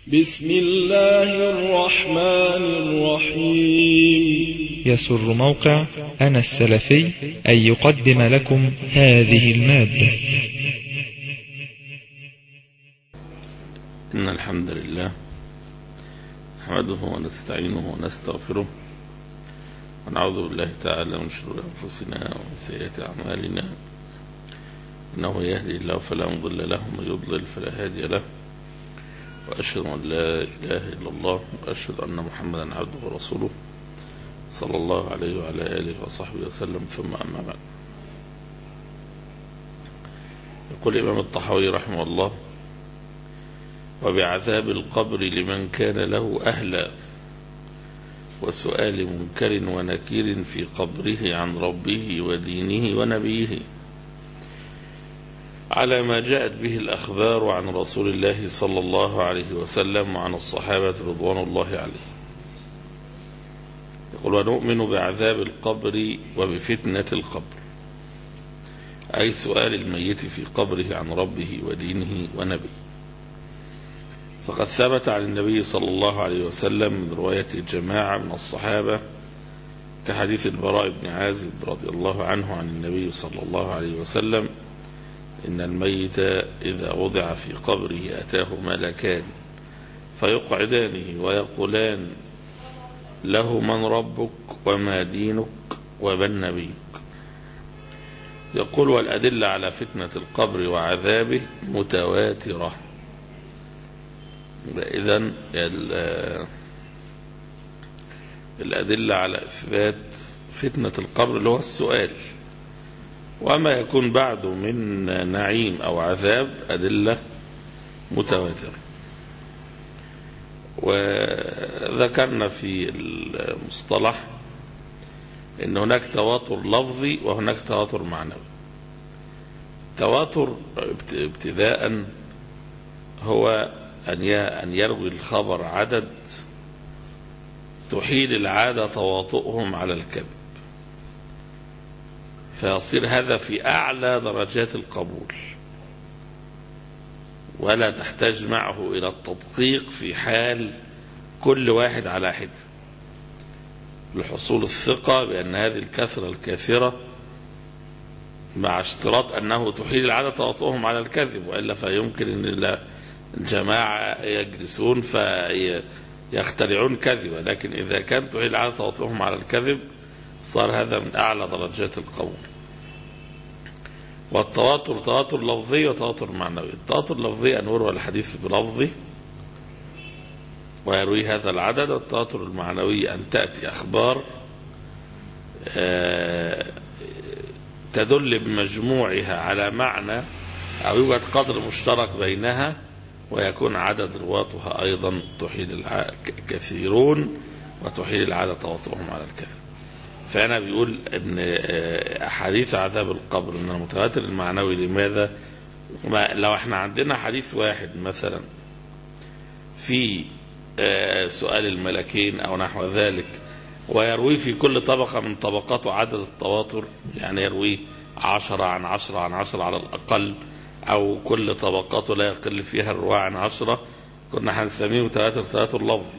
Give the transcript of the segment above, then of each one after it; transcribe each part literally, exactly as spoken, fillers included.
بسم الله الرحمن الرحيم. يسر موقع أنا السلفي أن يقدم لكم هذه المادة. إن الحمد لله نحمده ونستعينه ونستغفره ونعوذ بالله تعالى من شرور أنفسنا ومن سيئات أعمالنا، إنه يهدي الله فلا مضل له ومن يضلل فلا هادي له، وأشهد أن لا إله إلا الله وأشهد أن محمدا عبده ورسوله صلى الله عليه وعلى آله وصحبه وسلم، ثم أما بعد. يقول الإمام الطحاوي رحمه الله: وبعذاب القبر لمن كان له أهلا، وسؤال منكر ونكير في قبره عن ربه ودينه ونبيه، على ما جاءت به الأخبار عن رسول الله صلى الله عليه وسلم وعن الصحابة رضوان الله عليه. يقول: ونؤمن بعذاب القبر وبفتنة القبر، أي سؤال الميت في قبره عن ربه ودينه ونبيه. فقد ثبت عن النبي صلى الله عليه وسلم من رواية جماعة من الصحابة كحديث البراء بن عازب رضي الله عنه عن النبي صلى الله عليه وسلم: إن الميت إذا وضع في قبره أتاه ملكان فيقعدانه ويقولان له: من ربك وما دينك ومن نبيك؟ يقول: والأدلة على فتنة القبر وعذابه متواترة. إذن الأدلة على إثبات فتنة القبر اللي هو السؤال، وما يكون بعده من نعيم أو عذاب أدلة متواترة. وذكرنا في المصطلح أن هناك تواتر لفظي وهناك تواتر معنوي. التواتر ابتداء هو أن يروي الخبر عدد تحيل العادة تواطؤهم على الكذب، فيصير هذا في أعلى درجات القبول، ولا تحتاج معه إلى التدقيق في حال كل واحد على حد، لحصول الثقة بأن هذه الكثرة الكثيرة، مع اشتراط أنه تحيل العادة تواطؤهم على الكذب، وإلا فيمكن أن الجماعة يجلسون فيخترعون كذبا. لكن إذا كان تحيل العادة تواطؤهم على الكذب صار هذا من أعلى درجات القول. والتواتر تواتر لفظي وتواتر معنوي. التواتر اللفظي أن يروى الحديث بلفظه ويروي هذا العدد، والتواتر المعنوي أن تأتي أخبار تدل بمجموعها على معنى أو يوجد قدر مشترك بينها، ويكون عدد رواتها أيضا تحيل كثيرون وتحيل العادة تواطؤهم على الكذب. فأنا بيقول أن أحاديث عذاب القبر من المتواتر المعنوي. لماذا؟ لو احنا عندنا حديث واحد مثلا في سؤال الملكين أو نحو ذلك، ويروي في كل طبقة من طبقاته عدد التواتر، يعني يروي عشرة عن عشرة عن عشرة على الأقل، أو كل طبقاته لا يقل فيها الرواة عن عشرة، كنا هنسميه متواتر تواتر لفظي.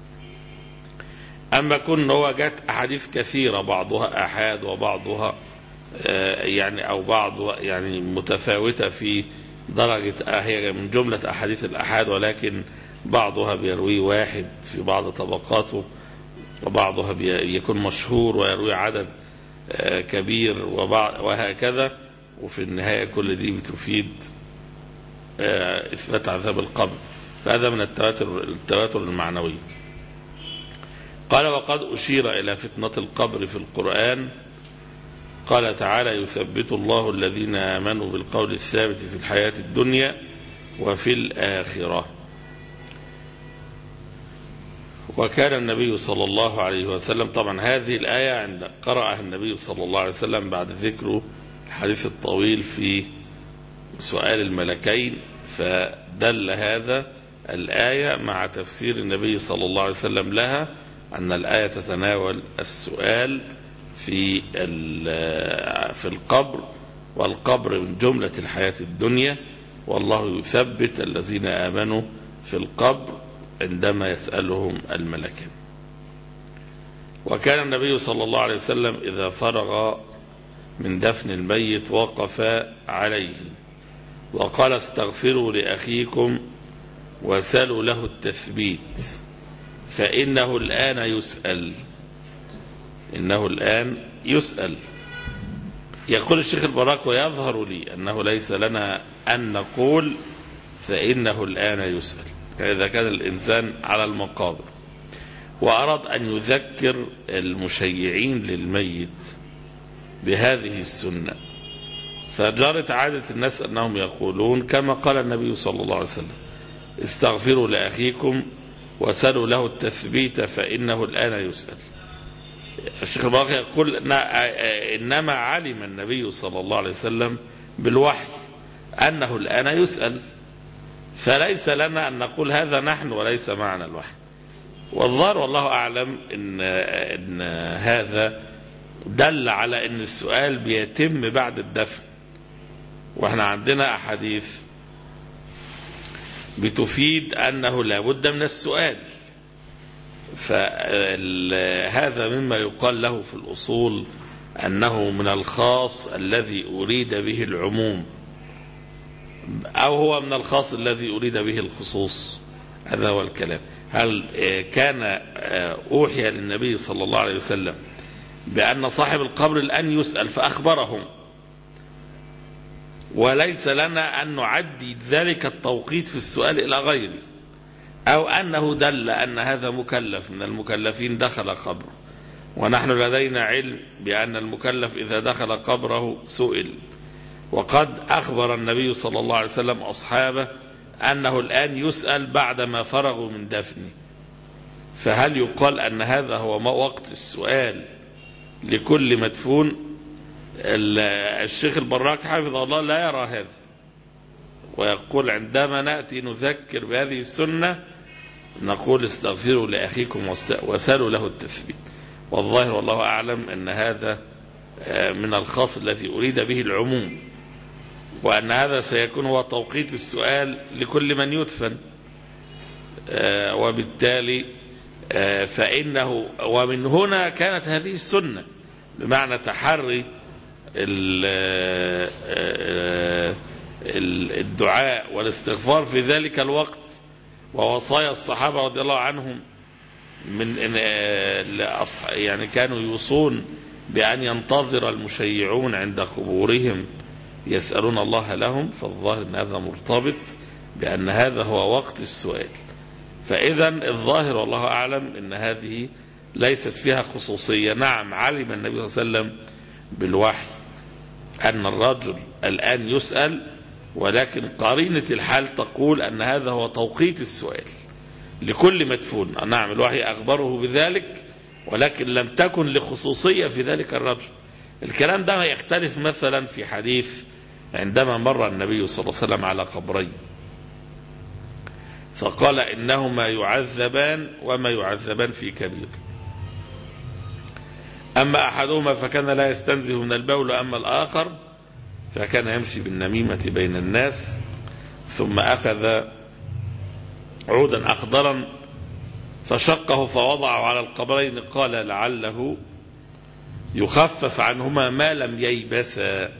أما كن هو جات أحاديث كثيرة بعضها أحاد وبعضها يعني أو بعض يعني متفاوتة في درجة، هي من جملة أحاديث الأحاد، ولكن بعضها بيروي واحد في بعض طبقاته، وبعضها بيكون مشهور ويروي عدد كبير وهكذا. وفي النهاية كل دي بتفيد إثبات عذاب القبر. فهذا من التواتر التواتر المعنوي. قال: وقد أشير إلى فتنة القبر في القرآن. قال تعالى: يثبت الله الذين آمنوا بالقول الثابت في الحياة الدنيا وفي الآخرة. وكان النبي صلى الله عليه وسلم، طبعا هذه الآية عند قرأها النبي صلى الله عليه وسلم بعد ذكره الحديث الطويل في سؤال الملكين، فدل هذا الآية مع تفسير النبي صلى الله عليه وسلم لها أن الآية تتناول السؤال في في القبر، والقبر من جملة الحياة الدنيا، والله يثبت الذين آمنوا في القبر عندما يسألهم الملكان. وكان النبي صلى الله عليه وسلم إذا فرغ من دفن الميت وقف عليه وقال استغفروا لأخيكم وسلوا له التثبيت فإنه الآن يسأل. إنه الآن يسأل. يقول الشيخ البراك ويظهر لي أنه ليس لنا أن نقول فإنه الآن يسأل إذا كان الإنسان على المقابر. وأراد أن يذكر المشيعين للميت بهذه السنة، فجرت عادة الناس أنهم يقولون كما قال النبي صلى الله عليه وسلم استغفروا لأخيكم وسلوا له التثبيت فإنه الآن يسأل. الشيخ الباقي يقول إنما علم النبي صلى الله عليه وسلم بالوحي أنه الآن يسأل، فليس لنا أن نقول هذا نحن وليس معنا الوحي. والظاهر والله أعلم إن, إن هذا دل على أن السؤال بيتم بعد الدفن، وإحنا عندنا أحاديث بتفيد أنه لا بد من السؤال. فهذا مما يقال له في الأصول أنه من الخاص الذي أريد به العموم، أو هو من الخاص الذي أريد به الخصوص. هذا هو الكلام. هل كان أوحي للنبي صلى الله عليه وسلم بأن صاحب القبر الآن يسأل فأخبرهم، وليس لنا أن نعدي ذلك التوقيت في السؤال إلى غيره، أو أنه دل أن هذا مكلف من المكلفين دخل قبره، ونحن لدينا علم بأن المكلف إذا دخل قبره سئل. وقد أخبر النبي صلى الله عليه وسلم أصحابه أنه الآن يسأل بعدما فرغوا من دفنه. فهل يقال أن هذا هو وقت السؤال لكل مدفون؟ الشيخ البراك حفظه الله لا يرى هذا، ويقول عندما نأتي نذكر بهذه السنة نقول استغفروا لأخيكم وسلوا له التثبيت. والظاهر والله أعلم أن هذا من الخاص الذي أريد به العموم، وأن هذا سيكون هو توقيت السؤال لكل من يدفن. وبالتالي فإنه ومن هنا كانت هذه السنة بمعنى تحري الدعاء والاستغفار في ذلك الوقت، ووصايا الصحابة رضي الله عنهم من يعني كانوا يوصون بأن ينتظر المشيعون عند قبورهم يسألون الله لهم. فالظاهر أن هذا مرتبط بأن هذا هو وقت السؤال. فإذا الظاهر والله أعلم أن هذه ليست فيها خصوصية. نعم علم النبي صلى الله عليه وسلم بالوحي أن الرجل الآن يسأل، ولكن قرينة الحال تقول أن هذا هو توقيت السؤال لكل مدفون. نعم الوحي أخبره بذلك، ولكن لم تكن لخصوصية في ذلك الرجل. الكلام ده يختلف مثلا في حديث عندما مر النبي صلى الله عليه وسلم على قبرين فقال إنهما يعذبان وما يعذبان في كبير، أما أحدهما فكان لا يستنزه من البول، أما الآخر فكان يمشي بالنميمة بين الناس. ثم أخذ عودا أخضرا فشقه فوضعه على القبرين، قال لعله يخفف عنهما ما لم ييبسا.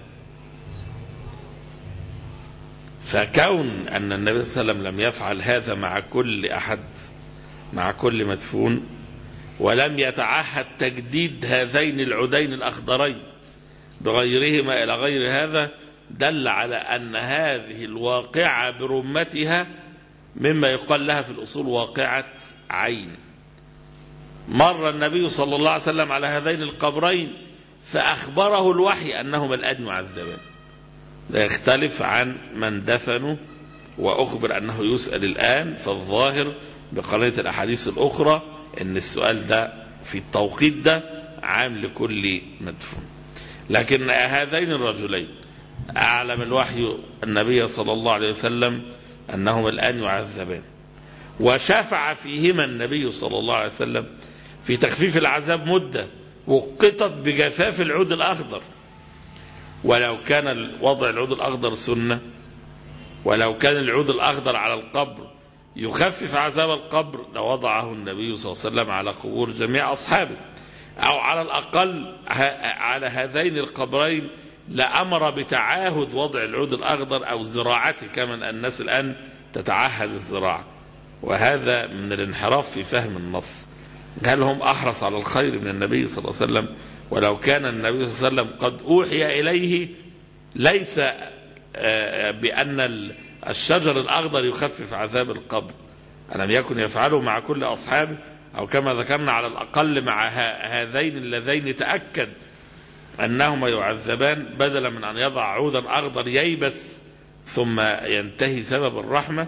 فكون أن النبي صلى الله عليه وسلم لم يفعل هذا مع كل أحد مع كل مدفون، ولم يتعهد تجديد هذين العودين الأخضرين بغيرهما إلى غير هذا، دل على أن هذه الواقعة برمتها مما يقال لها في الأصول واقعة عين. مر النبي صلى الله عليه وسلم على هذين القبرين فأخبره الوحي أنهما الآن يعذبان. لا يختلف عن من دفنوا وأخبر أنه يسأل الآن. فالظاهر بقرينة الأحاديث الأخرى أن السؤال ده في التوقيت ده عام لكل مدفون. لكن هذين الرجلين أعلم الوحي النبي صلى الله عليه وسلم أنهما الآن يعذبان، وشفع فيهما النبي صلى الله عليه وسلم في تخفيف العذاب مدة وقطت بجفاف العود الأخضر. ولو كان وضع العود الأخضر سنة، ولو كان العود الأخضر على القبر يخفف عذاب القبر لوضعه النبي صلى الله عليه وسلم على قبور جميع أصحابه، أو على الأقل على هذين القبرين لأمر بتعاهد وضع العود الأخضر أو زراعته، كما الناس الآن تتعهد الزراعة. وهذا من الانحراف في فهم النص. هل هم أحرص على الخير من النبي صلى الله عليه وسلم؟ ولو كان النبي صلى الله عليه وسلم قد أوحي إليه ليس بأن الشجر الأخضر يخفف عذاب القبر، ألم يكن يفعله مع كل أصحابه؟ أو كما ذكرنا على الأقل مع هذين اللذين تأكد أنهما يعذبان، بدلا من أن يضع عودا أخضر ييبس ثم ينتهي سبب الرحمة.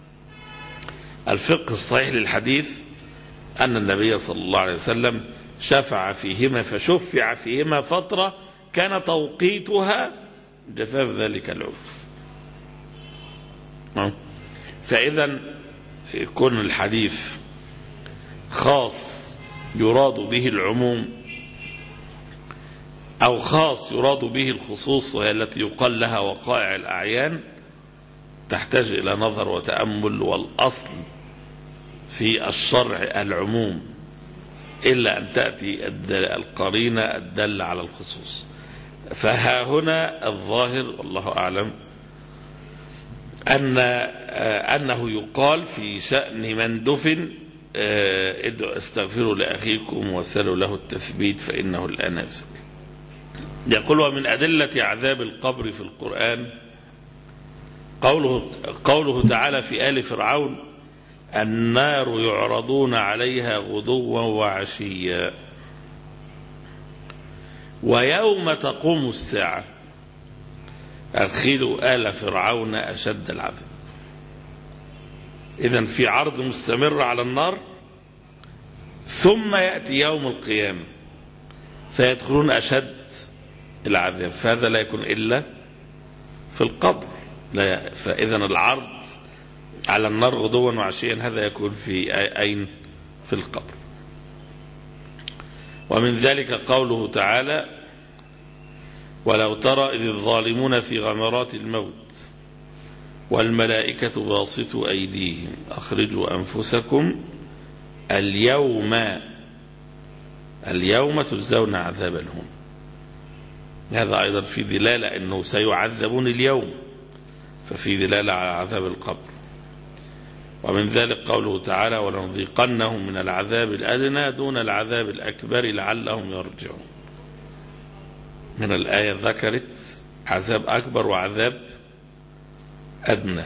الفقه الصحيح للحديث أن النبي صلى الله عليه وسلم شفع فيهما، فشفع فيهما فترة كان توقيتها جفاف ذلك العود. فإذا يكون الحديث خاص يراد به العموم، أو خاص يراد به الخصوص، وهي التي يقال لها وقائع الأعيان، تحتاج إلى نظر وتأمل. والأصل في الشرع العموم إلا أن تأتي القرينة الدالة على الخصوص. فها هنا الظاهر والله أعلم أن أنه يقال في شأن من دفن استغفروا لأخيكم وسلوا له التثبيت فإنه الآن يفسد. يقول ومن أدلة عذاب القبر في القرآن قوله, قوله تعالى في آل فرعون النار يعرضون عليها غدوا وعشيا ويوم تقوم الساعة أدخلوا آل فرعون أشد العذاب. إذن في عرض مستمر على النار، ثم يأتي يوم القيامة فيدخلون أشد العذاب، فهذا لا يكون إلا في القبر. لا، فإذن العرض على النار غدوا وعشيا هذا يكون في أين؟ في القبر. ومن ذلك قوله تعالى ولو ترى إذ الظالمون في غمرات الموت والملائكة باسطوا أيديهم أخرجوا أنفسكم اليوم اليوم تجزون عذاب الهون. هذا أيضا في دلالة أنه سيعذبون اليوم، ففي دلالة على عذاب القبر. ومن ذلك قوله تعالى ولنذيقنهم من العذاب الأدنى دون العذاب الأكبر لعلهم يرجعون. من الآية ذكرت عذاب أكبر وعذاب أدنى،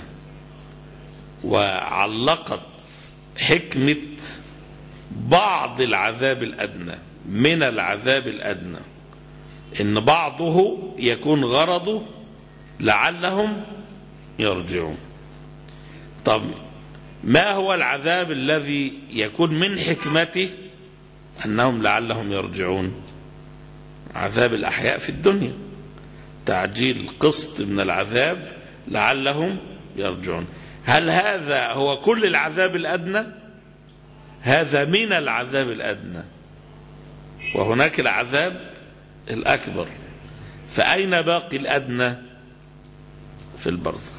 وعلقت حكمة بعض العذاب الأدنى من العذاب الأدنى إن بعضه يكون غرضه لعلهم يرجعون. طب ما هو العذاب الذي يكون من حكمته أنهم لعلهم يرجعون؟ عذاب الأحياء في الدنيا، تعجيل قسط من العذاب لعلهم يرجعون. هل هذا هو كل العذاب الأدنى؟ هذا من العذاب الأدنى، وهناك العذاب الأكبر. فأين باقي الأدنى؟ في البرزخ.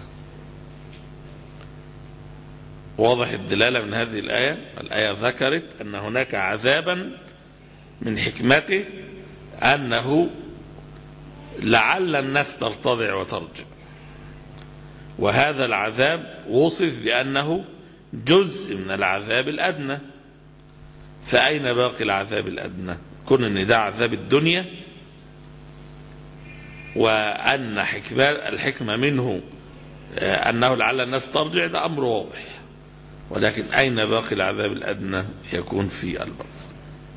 واضح الدلالة من هذه الآية. الآية ذكرت أن هناك عذابا من حكمته أنه لعل الناس ترتضع وترجع، وهذا العذاب وصف بأنه جزء من العذاب الأدنى. فأين باقي العذاب الأدنى؟ كن أن ده عذاب الدنيا، وأن الحكمة منه أنه لعل الناس ترجع، ده أمر واضح. ولكن أين باقي العذاب الأدنى؟ يكون في البرزخ.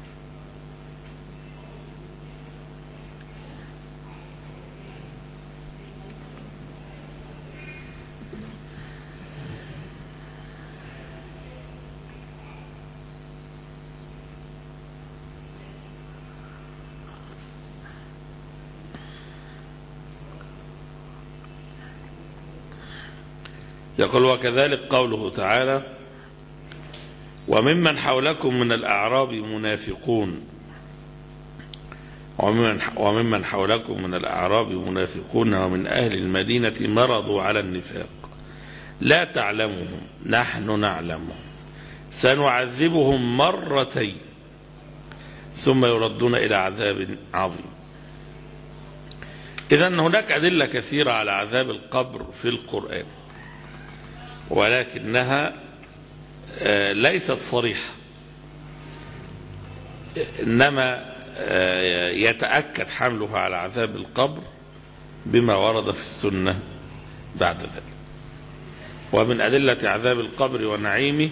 يقول وكذلك قوله تعالى وممن حولكم من الأعراب منافقون وممن حولكم من الأعراب منافقون ومن أهل المدينة مرضوا على النفاق لا تعلمهم نحن نعلمهم سنعذبهم مرتين ثم يردون إلى عذاب عظيم. إذن هناك أدلة كثيرة على عذاب القبر في القرآن، ولكنها ليست صريحة، إنما يتأكد حملها على عذاب القبر بما ورد في السنة بعد ذلك. ومن أدلة عذاب القبر ونعيمه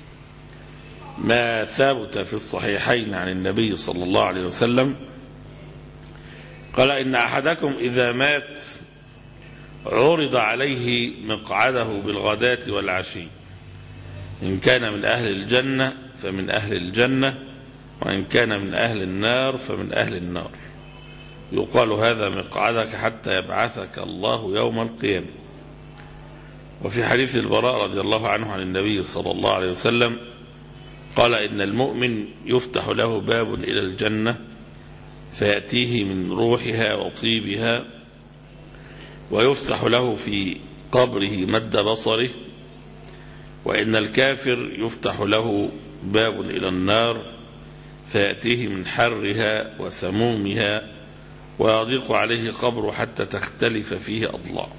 ما ثابت في الصحيحين عن النبي صلى الله عليه وسلم قال: إن أحدكم إذا مات عرض عليه مقعده بالغداة والعشي، إن كان من أهل الجنة فمن أهل الجنة، وإن كان من أهل النار فمن أهل النار، يقال هذا مقعدك حتى يبعثك الله يوم القيامة. وفي حديث البراء رضي الله عنه عن النبي صلى الله عليه وسلم قال: إن المؤمن يفتح له باب إلى الجنة فيأتيه من روحها وطيبها، ويفسح له في قبره مد بصره، وإن الكافر يفتح له باب إلى النار فيأتيه من حرها وسمومها، ويضيق عليه قبره حتى تختلف فيه أضلاع.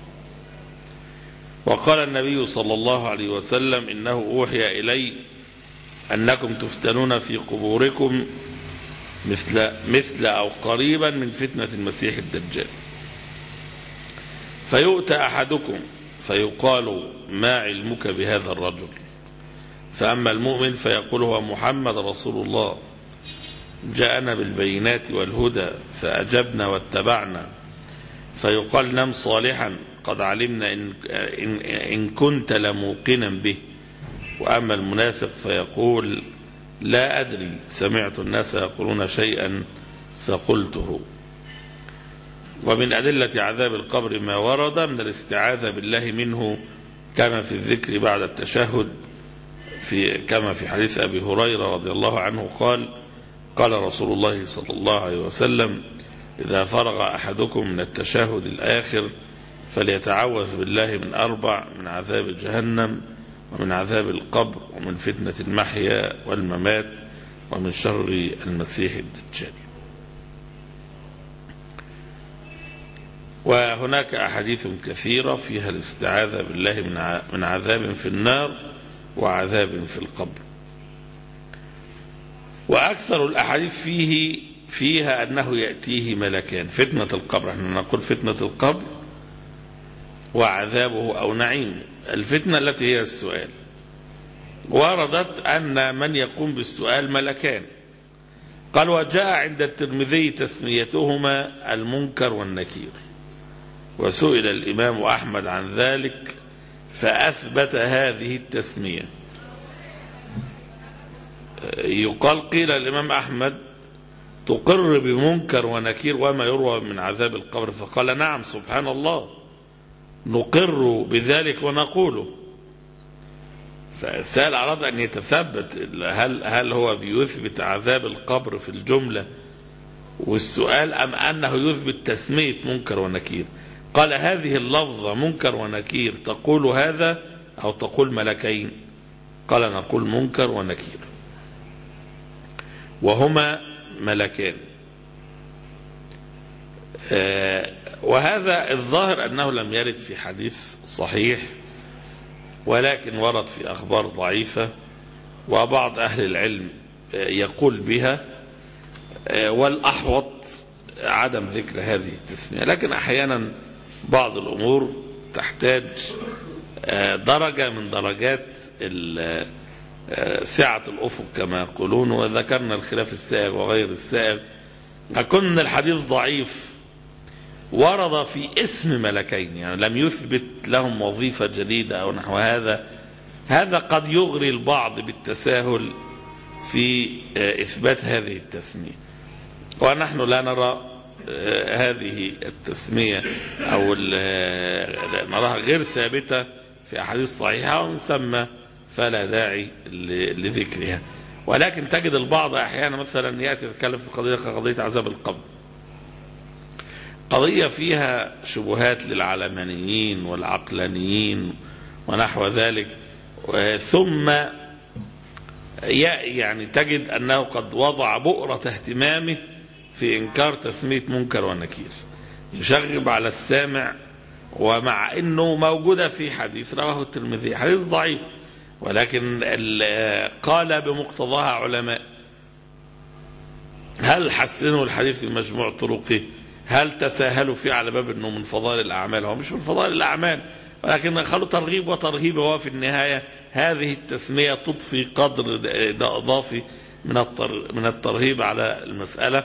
وقال النبي صلى الله عليه وسلم: إنه أوحي إلي أنكم تفتنون في قبوركم مثل, مثل أو قريبا من فتنة المسيح الدجال، فيؤتى أحدكم فيقال: ما علمك بهذا الرجل؟ فأما المؤمن فيقول: هو محمد رسول الله، جاءنا بالبينات والهدى فأجبنا واتبعنا. فيقال: نم صالحا قد علمنا إن, إن, إن كنت لموقنا به. وأما المنافق فيقول: لا أدري، سمعت الناس يقولون شيئا فقلته. ومن أدلة عذاب القبر ما ورد من الاستعاذة بالله منه كما في الذكر بعد التشهد، في كما في حديث أبي هريرة رضي الله عنه قال: قال رسول الله صلى الله عليه وسلم: إذا فرغ أحدكم من التشهد الآخر فليتعوذ بالله من أربع: من عذاب جهنم، ومن عذاب القبر، ومن فتنة المحيا والممات، ومن شر المسيح الدجال. وهناك أحاديث كثيرة فيها الاستعاذة بالله من عذاب في النار وعذاب في القبر. وأكثر الأحاديث فيه فيها أنه يأتيه ملكان. فتنة القبر، احنا نقول فتنة القبر وعذابه أو نعيمه. الفتنة التي هي السؤال، وردت أن من يقوم بالسؤال ملكان. قال: وجاء عند الترمذي تسميتهما المنكر والنكير، وسئل الإمام أحمد عن ذلك فأثبت هذه التسمية. يقال: قيل الإمام أحمد: تقر بمنكر ونكير وما يروى من عذاب القبر؟ فقال: نعم، سبحان الله، نقر بذلك ونقوله. فالسائل أراد أن يتثبت هل, هل هو بيثبت عذاب القبر في الجملة والسؤال، أم أنه يثبت تسمية منكر ونكير؟ قال: هذه اللفظة منكر ونكير تقول هذا أو تقول ملكين؟ قال: نقول منكر ونكير، وهما ملكان. آه وهذا الظاهر أنه لم يرد في حديث صحيح، ولكن ورد في أخبار ضعيفة، وبعض أهل العلم يقول بها، والأحوط عدم ذكر هذه التسمية. لكن أحيانا بعض الأمور تحتاج درجة من درجات سعة الأفق كما يقولون، وذكرنا الخلاف السائغ وغير السائغ. أكون الحديث ضعيف ورد في اسم ملكين، يعني لم يثبت لهم وظيفة جديدة أو نحو هذا، هذا قد يغري البعض بالتساهل في إثبات هذه التسمية، ونحن لا نرى هذه التسمية أو نراها غير ثابتة في أحاديث صحيحة، ومن ثم فلا داعي لذكرها. ولكن تجد البعض أحيانا مثلا يأتي يتكلم في قضية قضية عذاب القبر، قضية فيها شبهات للعلمانيين والعقلانيين ونحو ذلك. ثم يعني تجد أنه قد وضع بؤرة اهتمامه في إنكار تسمية منكر ونكير، يشغب على السامع، ومع أنه موجودة في حديث رواه الترمذي، حديث ضعيف، ولكن قال بمقتضاها علماء. هل حسنوا الحديث في مجموع طرقه؟ هل تساهلوا فيه على باب أنه من فضائل الأعمال؟ هو مش من فضائل الأعمال، ولكن خلوا ترغيب وترهيب. هو في النهاية هذه التسمية تضفي قدر إضافي من الترهيب على المسألة.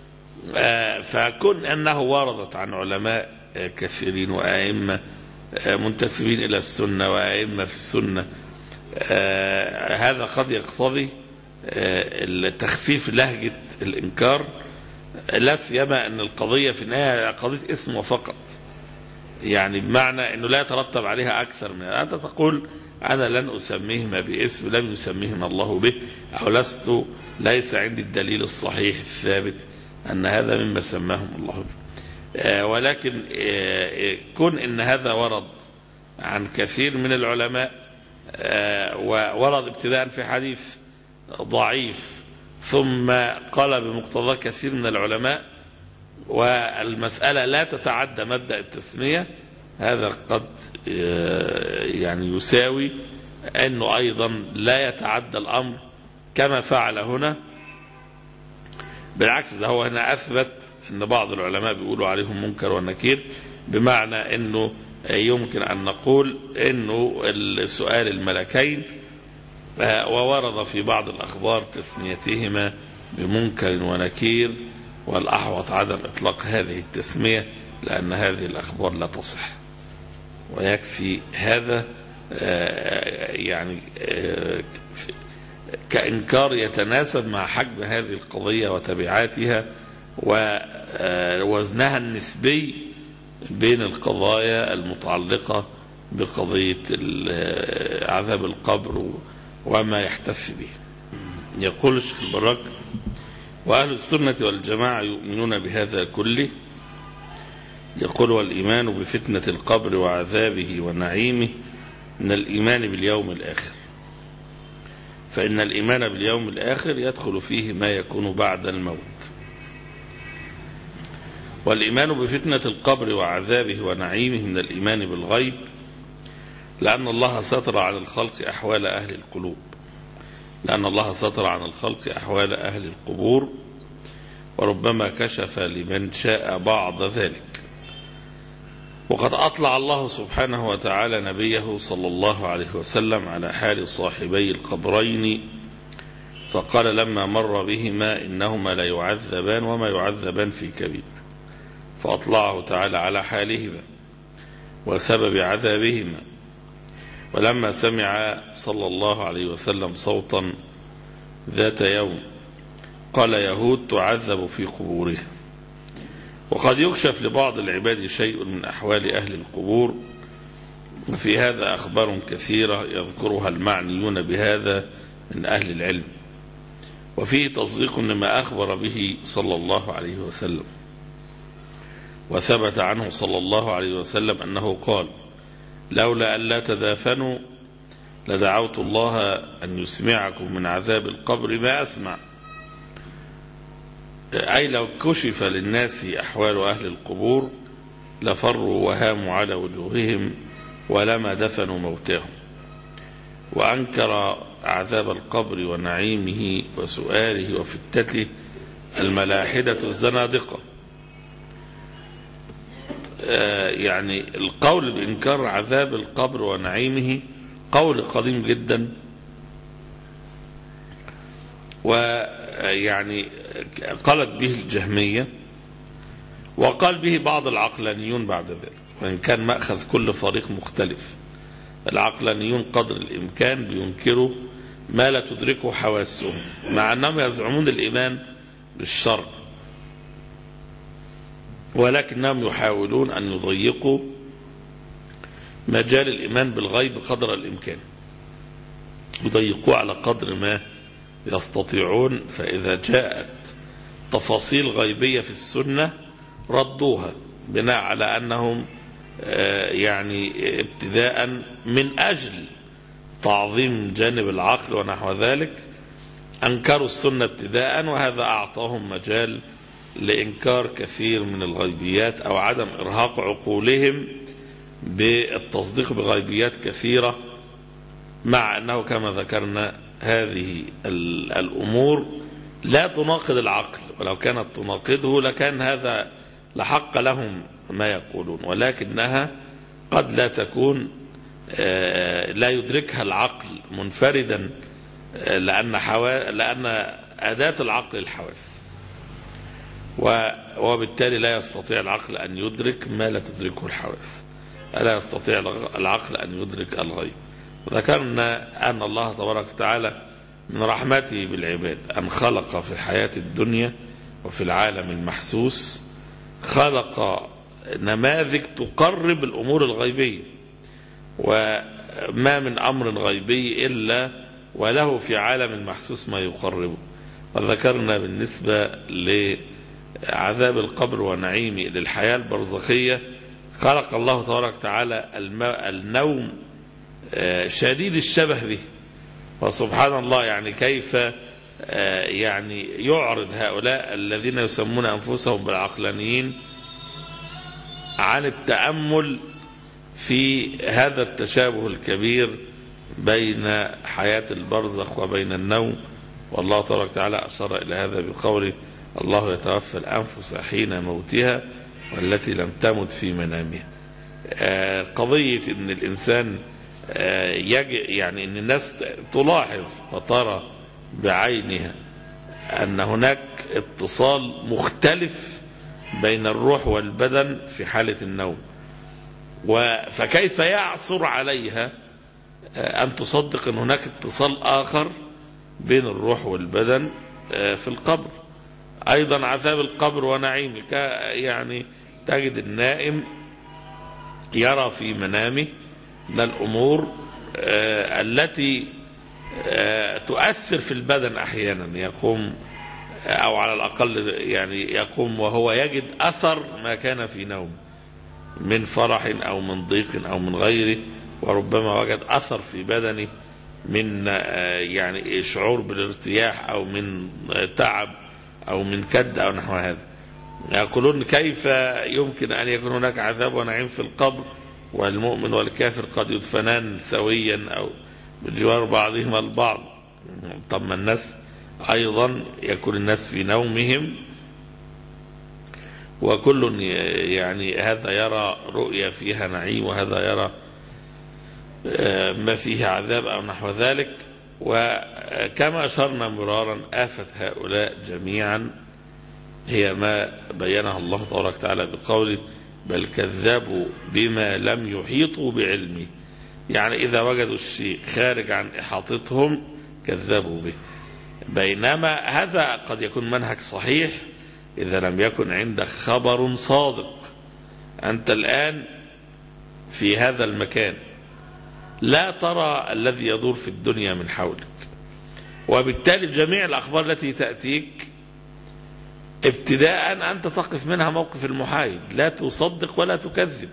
فكن أنه وردت عن علماء كثيرين وأئمة منتسبين إلى السنة وأئمة في السنة، هذا قد يقتضي تخفيف لهجة الإنكار، لا سيما أن القضية في النهاية قضية اسم وفقط، يعني بمعنى أنه لا يترتب عليها أكثر من أنت تقول أنا لن أسميهما باسم لم يسميهما الله به، أو لست ليس عندي الدليل الصحيح الثابت أن هذا مما سماهم الله به. ولكن كن إن هذا ورد عن كثير من العلماء، وورد ابتداء في حديث ضعيف ثم قال بمقتضى كثير من العلماء، والمسألة لا تتعدى مبدأ التسمية، هذا قد يعني يساوي أنه أيضا لا يتعدى الأمر كما فعل هنا. بالعكس، ده هو هنا أثبت أن بعض العلماء بيقولوا عليهم منكر ونكير، بمعنى أنه يمكن أن نقول أنه السؤال الملكين، وورد في بعض الأخبار تسميتهما بمنكر ونكير، والأحوط عدم إطلاق هذه التسمية لأن هذه الأخبار لا تصح. ويكفي هذا يعني كإنكار يتناسب مع حجم هذه القضية وتبعاتها ووزنها النسبي بين القضايا المتعلقة بقضية عذاب القبر وما يحتف به. يقول الشيخ البراك: وأهل السنة والجماعة يؤمنون بهذا كله. يقول: والإيمان بفتنة القبر وعذابه ونعيمه من الإيمان باليوم الآخر، فإن الإيمان باليوم الآخر يدخل فيه ما يكون بعد الموت. والإيمان بفتنة القبر وعذابه ونعيمه من الإيمان بالغيب، لأن الله ستر عن الخلق أحوال أهل القلوب لأن الله ستر عن الخلق أحوال أهل القبور، وربما كشف لمن شاء بعض ذلك. وقد أطلع الله سبحانه وتعالى نبيه صلى الله عليه وسلم على حال صاحبي القبرين، فقال لما مر بهما إنهما لا يعذبان وما يعذبان في كبير، فأطلعه تعالى على حالهما وسبب عذابهما. ولما سمع صلى الله عليه وسلم صوتا ذات يوم قال: يهود تعذب في قبورها. وقد يكشف لبعض العباد شيء من أحوال أهل القبور، وفي هذا أخبار كثيرة يذكرها المعنيون بهذا من أهل العلم، وفيه تصديق لما أخبر به صلى الله عليه وسلم. وثبت عنه صلى الله عليه وسلم أنه قال: لولا أن لا تدافنوا لدعوت الله أن يسمعكم من عذاب القبر ما أسمع. أي لو كشف للناس أحوال أهل القبور لفروا وهاموا على وجوههم ولما دفنوا موتاهم. وأنكر عذاب القبر ونعيمه وسؤاله وفتته الملاحدة الزنادقة. يعني القول بإنكار عذاب القبر ونعيمه قول قديم جدا، ويعني قالت به الجهمية وقال به بعض العقلانيون بعد ذلك، وإن كان مأخذ كل فريق مختلف. العقلانيون قدر الإمكان بينكروا ما لا تدركه حواسهم، مع أنهم يزعمون الإيمان بالشرع، ولكنهم يحاولون أن يضيقوا مجال الإيمان بالغيب قدر الإمكان، يضيقوا على قدر ما يستطيعون. فإذا جاءت تفاصيل غيبية في السنة ردوها بناء على أنهم يعني ابتداء من أجل تعظيم جانب العقل ونحو ذلك أنكروا السنة ابتداء، وهذا أعطاهم مجال لإنكار كثير من الغيبيات أو عدم إرهاق عقولهم بالتصديق بغيبيات كثيرة، مع أنه كما ذكرنا هذه الأمور لا تناقض العقل، ولو كانت تناقضه لكان هذا لحق لهم ما يقولون، ولكنها قد لا تكون لا يدركها العقل منفردا، لأن, حوا... لأن أداة العقل الحواس، وبالتالي لا يستطيع العقل أن يدرك ما لا تدركه الحواس، لا يستطيع العقل أن يدرك الغيب. ذكرنا أن الله تبارك وتعالى من رحمته بالعباد أن خلق في الحياة الدنيا وفي العالم المحسوس خلق نماذج تقرب الأمور الغيبية، وما من أمر غيبي إلا وله في عالم المحسوس ما يقربه. وذكرنا بالنسبة لعذاب القبر ونعيمه للحياة البرزخية خلق الله تبارك وتعالى النوم شديد الشبه به، وسبحان الله يعني كيف يعني يعرض هؤلاء الذين يسمون أنفسهم بالعقلانيين عن التأمل في هذا التشابه الكبير بين حياة البرزخ وبين النوم. والله تبارك وتعالى أشار إلى هذا بقوله: الله يتوفى الأنفس حين موتها والتي لم تمت في منامها. قضية أن الإنسان يعني أن الناس تلاحظ وترى بعينها أن هناك اتصال مختلف بين الروح والبدن في حالة النوم، فكيف يعصر عليها أن تصدق أن هناك اتصال آخر بين الروح والبدن في القبر. أيضا عذاب القبر ونعيمه، يعني تجد النائم يرى في منامه من الأمور التي تؤثر في البدن أحيانا، يقوم أو على الأقل يعني يقوم وهو يجد أثر ما كان في نوم من فرح أو من ضيق أو من غيره، وربما وجد أثر في بدنه من يعني شعور بالارتياح أو من تعب أو من كد أو نحو هذا. يقولون كيف يمكن أن يكون هناك عذاب ونعيم في القبر والمؤمن والكافر قد يدفنان سويا أو بجوار بعضهما البعض؟ طب ما الناس أيضا يكون الناس في نومهم وكل يعني هذا يرى رؤيا فيها نعيم وهذا يرى ما فيه عذاب أو نحو ذلك. وكما أشرنا مرارا آفة هؤلاء جميعا هي ما بينها الله تبارك وتعالى بقوله: بل كذبوا بما لم يحيطوا بعلمه. يعني إذا وجدوا الشيء خارج عن إحاطتهم كذبوا به، بينما هذا قد يكون منهج صحيح إذا لم يكن عندك خبر صادق. أنت الآن في هذا المكان لا ترى الذي يدور في الدنيا من حولك، وبالتالي جميع الأخبار التي تأتيك ابتداء أنت تقف منها موقف المحايد، لا تصدق ولا تكذب.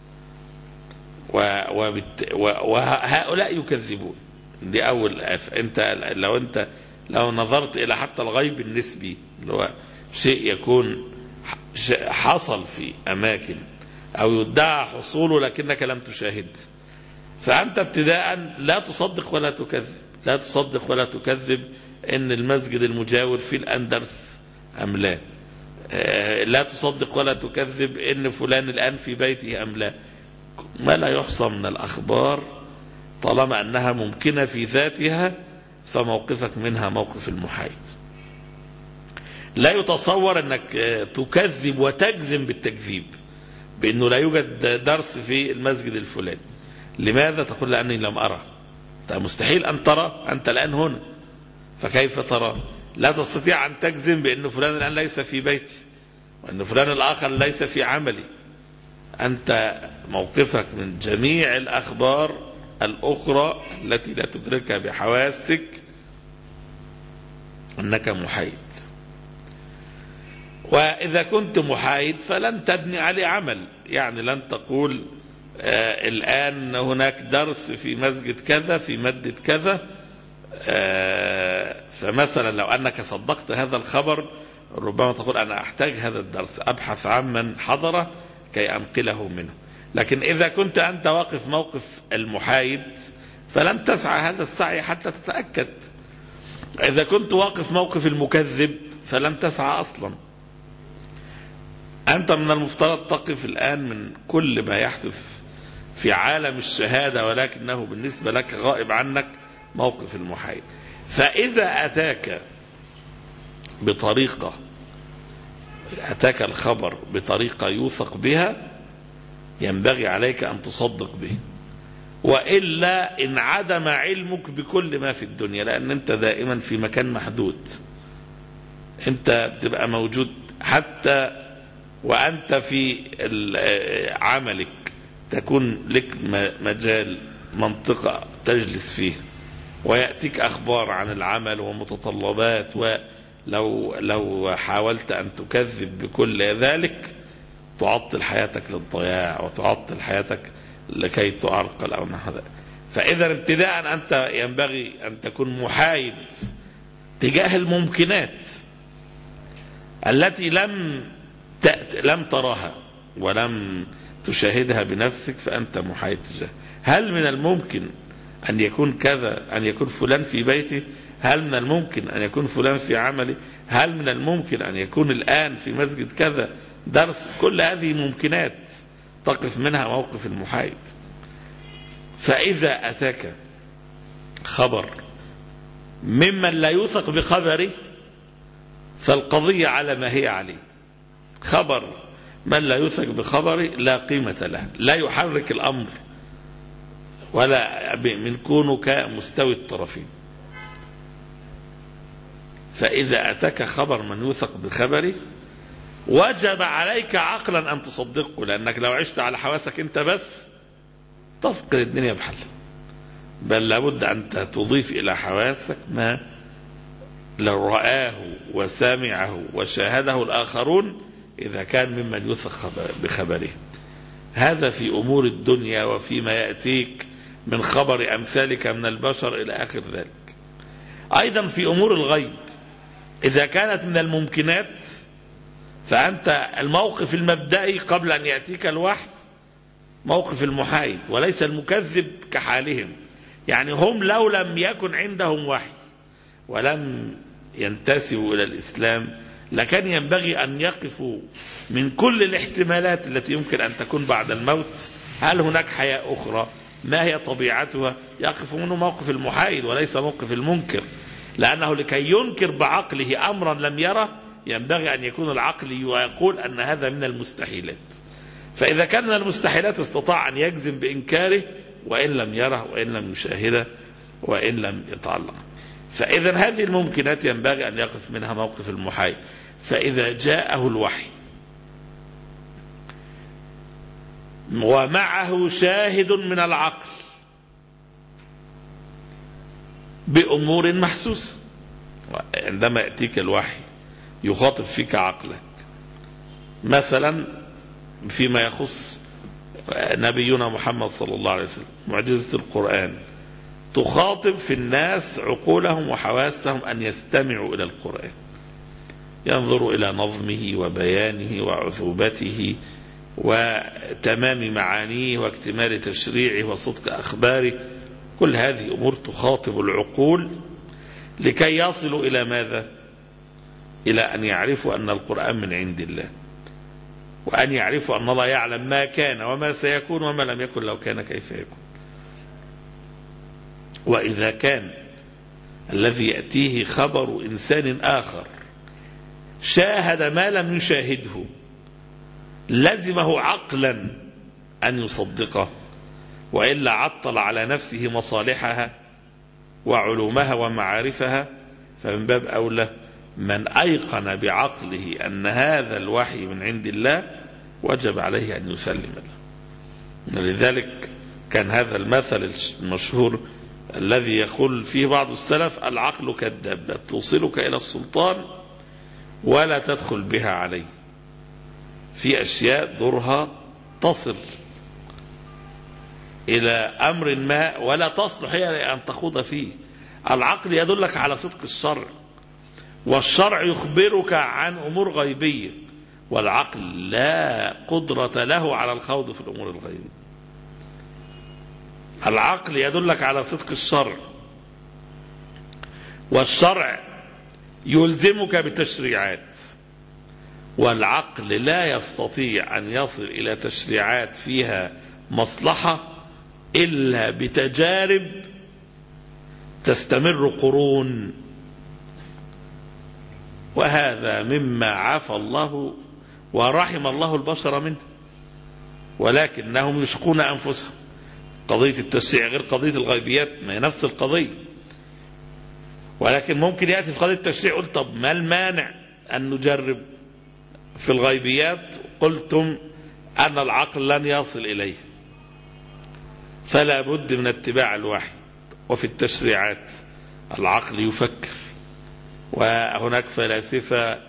وهؤلاء يكذبون، دي أول آفة. أنت لو أنت لو نظرت إلى حتى الغيب النسبي اللي هو شيء يكون حصل في أماكن أو يدعى حصوله لكنك لم تشاهد، فأنت ابتداء لا تصدق ولا تكذب. لا تصدق ولا تكذب إن المسجد المجاور في الأندرس أم لا. لا تصدق ولا تكذب إن فلان الآن في بيته أم لا. ما لا يحصى من الأخبار طالما أنها ممكنة في ذاتها فموقفك منها موقف المحايد. لا يتصور أنك تكذب وتجزم بالتكذيب بأنه لا يوجد درس في المسجد الفلاني. لماذا؟ تقول لأني لم أرى. مستحيل أن ترى، أنت الآن هنا، فكيف ترى؟ لا تستطيع أن تجزم بأن فلان الآن ليس في بيتي وأن فلان الآخر ليس في عملي. أنت موقفك من جميع الأخبار الأخرى التي لا تدركها بحواسك أنك محايد. وإذا كنت محايد فلن تبني عليه عمل، يعني لن تقول آه الآن هناك درس في مسجد كذا في مادة كذا، آه فمثلا لو أنك صدقت هذا الخبر ربما تقول أنا أحتاج هذا الدرس، أبحث عن من حضره كي أنقله منه. لكن إذا كنت أنت واقف موقف المحايد فلن تسعى هذا السعي حتى تتأكد. إذا كنت واقف موقف المكذب فلن تسعى أصلا. أنت من المفترض تقف الآن من كل ما يحدث في عالم الشهادة، ولكنه بالنسبة لك غائب عنك موقف المحايد. فإذا أتاك بطريقة أتاك الخبر بطريقة يوثق بها ينبغي عليك أن تصدق به، وإلا انعدم علمك بكل ما في الدنيا، لأن أنت دائما في مكان محدود، أنت بتبقى موجود حتى وأنت في عملك تكون لك مجال منطقة تجلس فيه ويأتيك أخبار عن العمل ومتطلبات، ولو لو حاولت أن تكذب بكل ذلك تعطل حياتك للضياع وتعطل حياتك لكي تعرقل أو نحو ذلك. فإذا ابتداء أنت ينبغي أن تكون محايد تجاه الممكنات التي لم لم تراها ولم تشاهدها بنفسك، فأنت محايد تجاه. هل من الممكن أن يكون كذا، أن يكون فلان في بيته؟ هل من الممكن أن يكون فلان في عمله؟ هل من الممكن أن يكون الآن في مسجد كذا درس؟ كل هذه ممكنات تقف منها موقف المحايد. فإذا أتاك خبر ممن لا يوثق بخبره فالقضية على ما هي عليه. خبر من لا يوثق بخبره لا قيمة له، لا يحرك الأمر ولا من كونك مستوي الطرفين. فإذا أتاك خبر من يوثق بخبره وجب عليك عقلا أن تصدقه، لأنك لو عشت على حواسك أنت بس تفقد الدنيا بحلها، بل لابد أن تضيف إلى حواسك ما لو رآه وسمعه وشاهده الآخرون إذا كان ممن يوثق بخبره. هذا في أمور الدنيا وفيما يأتيك من خبر أمثالك من البشر إلى آخر ذلك. أيضا في أمور الغيب إذا كانت من الممكنات فأنت الموقف المبدئي قبل أن يأتيك الوحي موقف المحايد وليس المكذب كحالهم. يعني هم لو لم يكن عندهم وحي ولم ينتسبوا إلى الإسلام لكان ينبغي أن يقفوا من كل الاحتمالات التي يمكن أن تكون بعد الموت. هل هناك حياة أخرى؟ ما هي طبيعتها؟ يقف منه موقف المحايد وليس موقف المنكر، لأنه لكي ينكر بعقله أمرا لم يره ينبغي أن يكون العقل يقول أن هذا من المستحيلات. فإذا كان من المستحيلات استطاع أن يجزم بإنكاره وإن لم يره وإن لم يشاهده وإن لم يتعلق. فإذا هذه الممكنات ينبغي أن يقف منها موقف المحايد. فإذا جاءه الوحي ومعه شاهد من العقل بأمور محسوسة، عندما يأتيك الوحي يخاطب فيك عقلك مثلا فيما يخص نبينا محمد صلى الله عليه وسلم معجزة القرآن، تخاطب في الناس عقولهم وحواسهم أن يستمعوا إلى القرآن، ينظروا إلى نظمه وبيانه وعذوبته وتمام معانيه واكتمال تشريعه وصدق أخباره. كل هذه أمور تخاطب العقول لكي يصلوا إلى ماذا؟ إلى أن يعرفوا أن القرآن من عند الله، وأن يعرفوا أن الله يعلم ما كان وما سيكون وما لم يكن لو كان كيف يكون. وإذا كان الذي يأتيه خبر إنسان آخر شاهد ما لم يشاهده لزمه عقلا أن يصدقه، وإلا عطل على نفسه مصالحها وعلومها ومعارفها. فمن باب أولى من أيقن بعقله أن هذا الوحي من عند الله وجب عليه أن يسلم له. لذلك كان هذا المثل المشهور الذي يقول فيه بعض السلف: العقل كالدابة توصلك إلى السلطان ولا تدخل بها عليه. في أشياء دورها تصل إلى أمر ما ولا تصلح هي أن تخوض فيه. العقل يدلك على صدق الشرع، والشرع يخبرك عن أمور غيبية، والعقل لا قدرة له على الخوض في الأمور الغيبية. العقل يدلك على صدق الشرع، والشرع يلزمك بتشريعات، والعقل لا يستطيع أن يصل إلى تشريعات فيها مصلحة إلا بتجارب تستمر قرون. وهذا مما عفى الله ورحم الله البشر منه، ولكنهم يشقون أنفسهم. قضية التشريع غير قضية الغيبيات، ما هي نفس القضية، ولكن ممكن يأتي في قضية التشريع قلت طب ما المانع أن نجرب في الغيبيات؟ قلتم أن العقل لن يصل إليه، فلا بد من اتباع الوحي. وفي التشريعات العقل يفكر، وهناك فلاسفة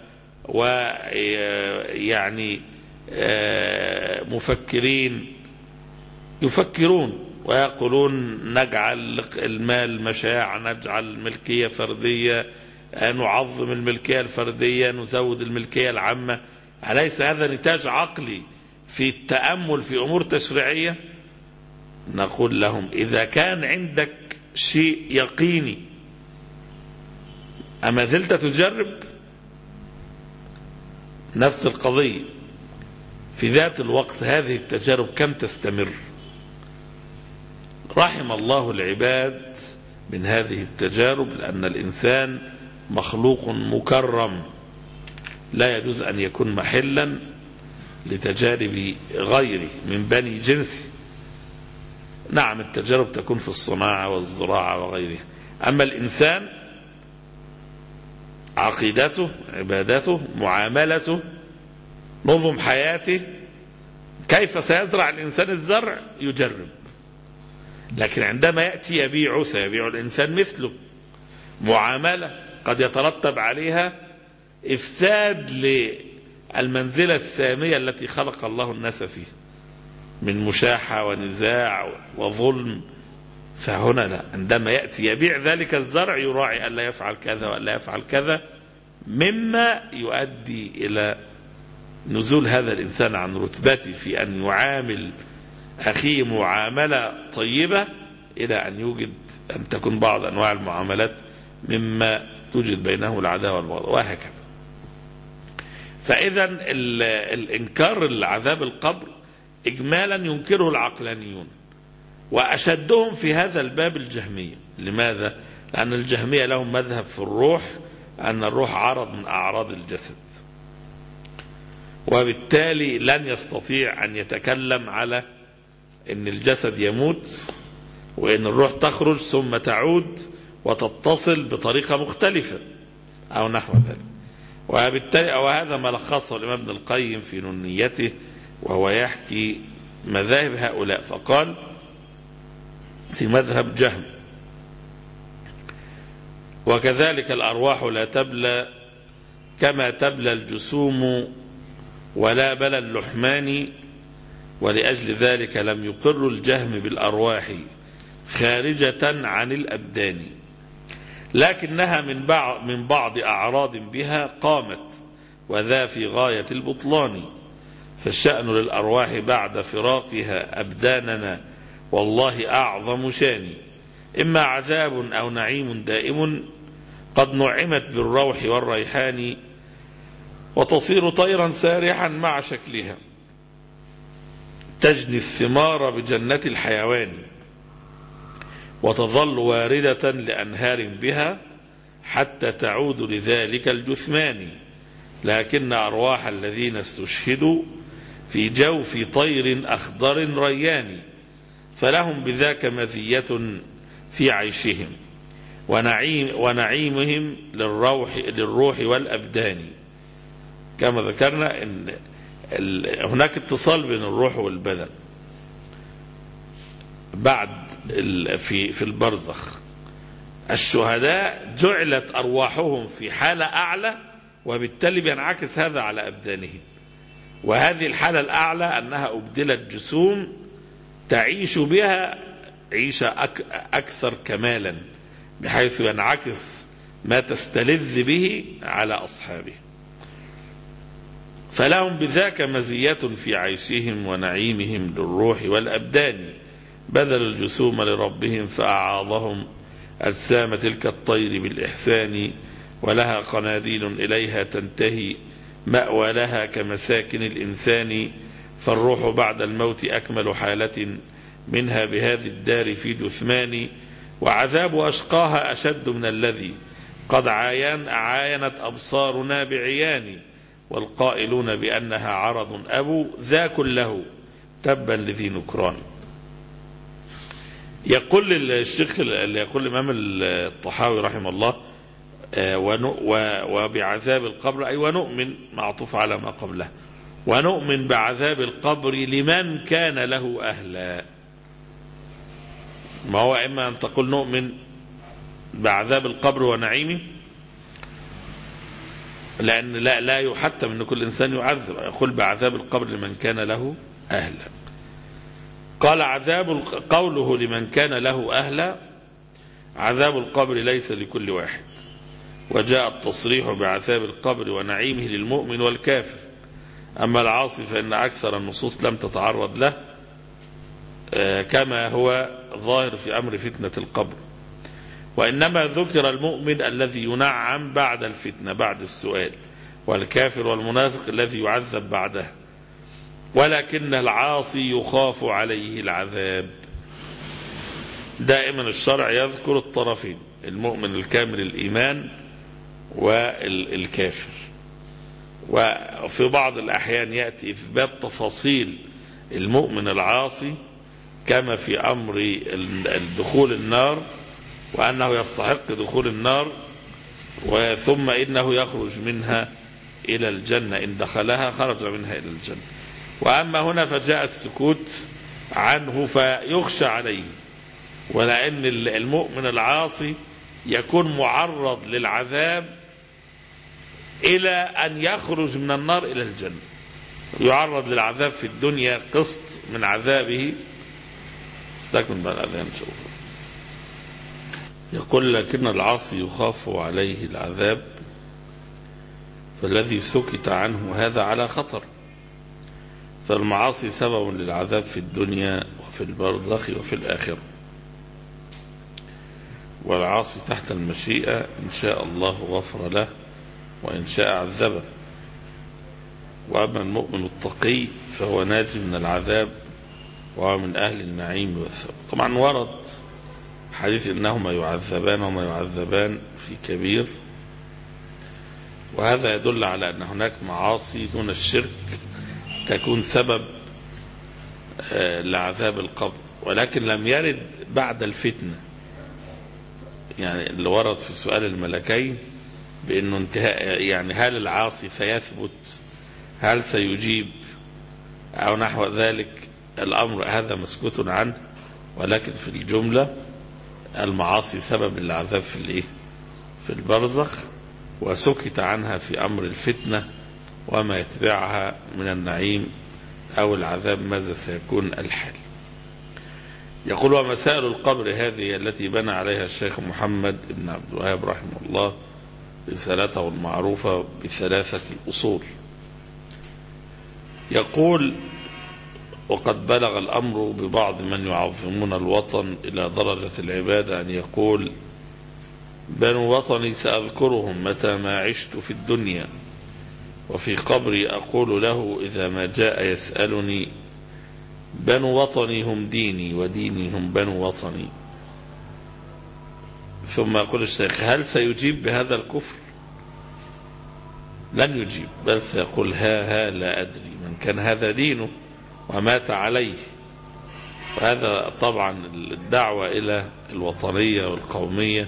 ويعني مفكرين يفكرون ويقولون نجعل المال مشاع، نجعل الملكية فردية، نعظم الملكية الفردية، نزود الملكية العامة. أليس هذا نتاج عقلي في التأمل في أمور تشريعية؟ نقول لهم إذا كان عندك شيء يقيني أما زلت تجرب؟ نفس القضية في ذات الوقت. هذه التجارب كم تستمر؟ رحم الله العباد من هذه التجارب، لأن الإنسان مخلوق مكرم لا يجوز أن يكون محلا لتجارب غيره من بني جنسه. نعم التجارب تكون في الصناعة والزراعة وغيرها، أما الإنسان عقيدته، عبادته، معاملته، نظم حياته، كيف سيزرع الإنسان الزرع؟ يجرب. لكن عندما يأتي يبيعه سيبيع الإنسان مثله. معاملة قد يترتب عليها إفساد للمنزلة السامية التي خلق الله الناس فيه من مشاحة ونزاع وظلم. فهنا لا، عندما يأتي يبيع ذلك الزرع يراعي ألا يفعل كذا وألا يفعل كذا، مما يؤدي إلى نزول هذا الإنسان عن رتبته في أن يعامل أخيه معاملة طيبة، إلى أن يوجد أن تكون بعض أنواع المعاملات مما توجد بينه العداوة والبغضاء وهكذا. فإذا الإنكار العذاب القبر إجمالا ينكره العقلانيون، وأشدهم في هذا الباب الجهمية. لماذا؟ لأن الجهمية لهم مذهب في الروح أن الروح عرض من أعراض الجسد، وبالتالي لن يستطيع أن يتكلم على أن الجسد يموت وأن الروح تخرج ثم تعود وتتصل بطريقة مختلفة أو نحو ذلك. وبالتالي وهذا ما لخصه الإمام ابن القيم في نونيته وهو يحكي مذاهب هؤلاء، فقال في مذهب جهم: وكذلك الأرواح لا تبلى كما تبلى الجسوم ولا بلى اللحمان، ولأجل ذلك لم يقر الجهم بالأرواح خارجة عن الأبدان، لكنها من بعض, من بعض أعراض بها قامت، وذا في غاية البطلان. فالشأن للأرواح بعد فراقها أبداننا والله أعظم شان، إما عذاب أو نعيم دائم قد نعمت بالروح والريحان، وتصير طيرا سارحا مع شكلها تجني الثمار بجنة الحيوان، وتظل واردة لأنهار بها حتى تعود لذلك الجثمان، لكن أرواح الذين استشهدوا في جوف طير أخضر ريان، فلهم بذاك مزية في عيشهم ونعيم ونعيمهم للروح, للروح والأبدان. كما ذكرنا إن هناك اتصال بين الروح والبدن بعد في في البرزخ. الشهداء جعلت أرواحهم في حالة أعلى وبالتالي بينعكس هذا على أبدانهم. وهذه الحالة الأعلى أنها أبدلت جسوم تعيش بها عيشة أكثر كمالا، بحيث ينعكس ما تستلذ به على أصحابه، فلهم بذاك مزية في عيشهم ونعيمهم للروح والأبدان، بذل الجسوم لربهم فأعاضهم أجسام تلك الطير بالإحسان، ولها قناديل إليها تنتهي مأوى لها كمساكن الإنسان، فالروح بعد الموت أكمل حالة منها بهذه الدار في جثمان، وعذاب أشقاها أشد من الذي قد عاين عاينت أبصارنا بعيان، والقائلون بأنها عرض أبو ذا كله تبا لذي نكران. يقول الشيخ يقول الإمام الطحاوي رحمه الله وبعذاب القبر أي ونؤمن، معطوف على ما قبله، ونؤمن بعذاب القبر لمن كان له أهلا. ما هو إما أن تقول نؤمن بعذاب القبر ونعيمه، لأن لا لا يحتم أن كل إنسان يعذب، يقول بعذاب القبر لمن كان له أهلا. قال عذاب قوله لمن كان له أهلا، عذاب القبر ليس لكل واحد، وجاء التصريح بعذاب القبر ونعيمه للمؤمن والكافر، أما العاصي فإن أكثر النصوص لم تتعرض له كما هو ظاهر في أمر فتنة القبر، وإنما ذكر المؤمن الذي ينعم بعد الفتنة بعد السؤال، والكافر والمنافق الذي يعذب بعده، ولكن العاصي يخاف عليه العذاب. دائما الشرع يذكر الطرفين، المؤمن الكامل الإيمان والكافر، وفي بعض الأحيان يأتي إثبات تفاصيل المؤمن العاصي كما في أمر الدخول النار، وأنه يستحق دخول النار وثم إنه يخرج منها إلى الجنة، إن دخلها خرج منها إلى الجنة. وأما هنا فجاء السكوت عنه فيخشى عليه، ولأن المؤمن العاصي يكون معرض للعذاب إلى أن يخرج من النار إلى الجنة، يعرض للعذاب في الدنيا قسط من عذابه. استكمل بقى الأذان شوف. يقول لكن العاصي يخاف عليه العذاب، فالذي سكت عنه هذا على خطر، فالمعاصي سبب للعذاب في الدنيا وفي البرزخ وفي الآخرة، والعاصي تحت المشيئة، إن شاء الله غفر له وإن شاء عذبه. وأما المؤمن التقي فهو ناجي من العذاب وهو من أهل النعيم والثواب. طبعا ورد حديث إنهما يعذبان وما يعذبان في كبير، وهذا يدل على أن هناك معاصي دون الشرك تكون سبب لعذاب القبر، ولكن لم يرد بعد الفتنة. يعني اللي ورد في سؤال الملكين بأنه انتهاء، يعني هل العاصي سيثبت، هل سيجيب أو نحو ذلك، الأمر هذا مسكوت عنه، ولكن في الجملة المعاصي سبب العذاب في الايه في البرزخ، وسكت عنها في أمر الفتنة وما يتبعها من النعيم أو العذاب ماذا سيكون الحال. يقول ومسائل القبر هذه التي بنى عليها الشيخ محمد بن عبد الوهاب رحمه الله رسالته المعروفة بثلاثة أصول. يقول وقد بلغ الأمر ببعض من يعظمون الوطن إلى درجة العبادة أن يقول بنو وطني سأذكرهم متى ما عشت في الدنيا، وفي قبري أقول له إذا ما جاء يسألني بنو وطني هم ديني وديني هم بنو وطني. ثم يقول الشيخ هل سيجيب بهذا الكفر؟ لن يجيب، بل سيقول ها ها لا أدري، من كان هذا دينه ومات عليه. وهذا طبعا الدعوة إلى الوطنية والقومية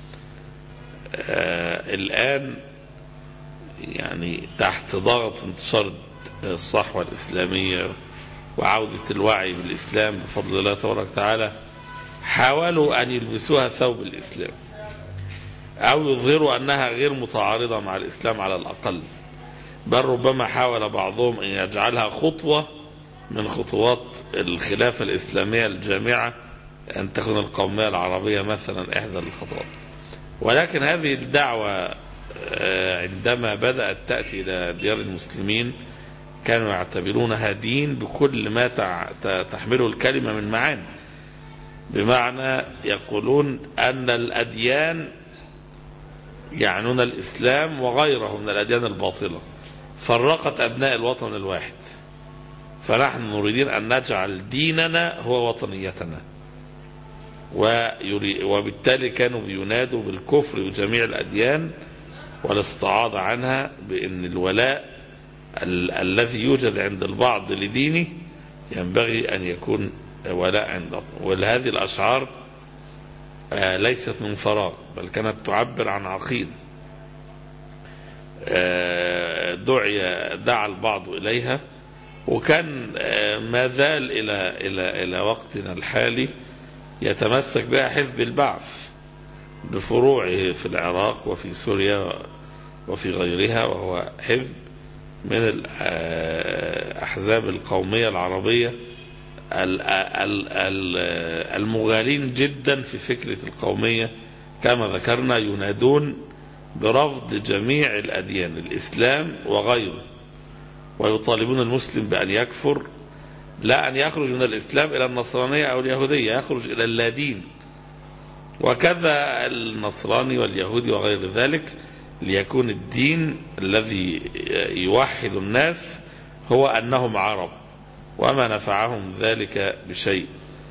آه الآن يعني تحت ضغط انتشار الصحوة الإسلامية وعودة الوعي بالإسلام بفضل الله تبارك وتعالى، حاولوا أن يلبسوها ثوب الإسلام، أو يظهروا أنها غير متعارضة مع الإسلام على الأقل، بل ربما حاول بعضهم أن يجعلها خطوة من خطوات الخلافة الإسلامية الجامعة، أن تكون القومية العربية مثلا إحدى الخطوات. ولكن هذه الدعوة عندما بدأت تأتي إلى ديار المسلمين كانوا يعتبرونها دين بكل ما تحمله الكلمة من معاني، بمعنى يقولون أن الأديان يعنون الإسلام وغيره من الأديان الباطلة فرقت أبناء الوطن الواحد، فنحن نريدين أن نجعل ديننا هو وطنيتنا. وبالتالي كانوا ينادوا بالكفر بجميع الأديان والاستعاضة عنها، بأن الولاء ال الذي يوجد عند البعض لدينه ينبغي أن يكون ولاء عنده. ولهذه الأشعار آه ليست من فراغ، بل كانت تعبر عن عقيدة آه دعي دعا البعض إليها، وكان آه ما زال إلى, إلى, إلى وقتنا الحالي يتمسك بها حزب البعث بفروعه في العراق وفي سوريا وفي غيرها، وهو حزب من الأحزاب القومية العربية المغالين جدا في فكرة القومية، كما ذكرنا ينادون برفض جميع الأديان الإسلام وغيره، ويطالبون المسلم بأن يكفر، لا أن يخرج من الإسلام إلى النصرانية أو اليهودية، يخرج إلى اللادين. وكذا النصراني واليهودي وغير ذلك، ليكون الدين الذي يوحد الناس هو أنهم عرب، وما نفعهم ذلك بشيء.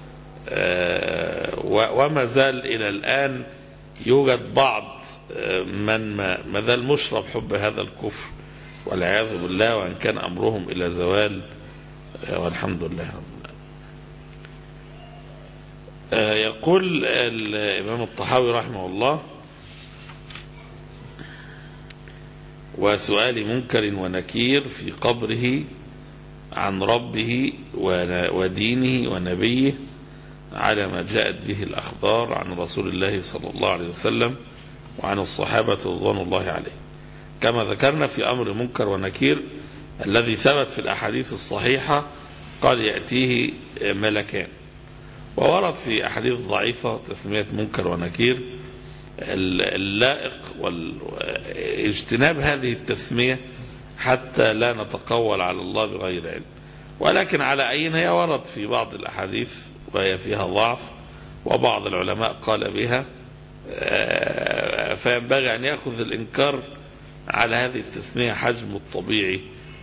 وما زال إلى الآن يوجد بعض من ما زال مشرب حب هذا الكفر والعياذ بالله، وإن كان أمرهم إلى زوال، والحمد لله. يقول الإمام الطحاوي رحمه الله: وسؤال منكر ونكير في قبره عن ربه ودينه ونبيه على ما جاءت به الأخبار عن رسول الله صلى الله عليه وسلم وعن الصحابة رضوان الله عليه. كما ذكرنا في أمر منكر ونكير الذي ثبت في الأحاديث الصحيحة قال يأتيه ملكان، وورد في أحاديث ضعيفة تسمية منكر ونكير. اللائق واجتناب هذه التسمية حتى لا نتقول على الله بغير علم، ولكن على أين هي ورد في بعض الأحاديث وهي فيها ضعف، وبعض العلماء قال بها، فينبغي أن يأخذ الإنكار على هذه التسمية حجم الطبيعي.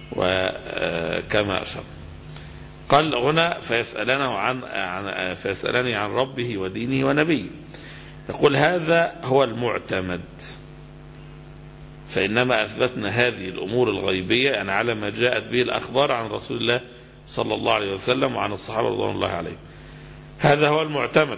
وكما أشار قال هنا: فيسألني عن, عن فيسألني عن ربه ودينه ونبيه. يقول: هذا هو المعتمد، فإنما أثبتنا هذه الأمور الغيبية يعني على ما جاءت به الأخبار عن رسول الله صلى الله عليه وسلم وعن الصحابة رضوان الله عليهم. هذا هو المعتمد،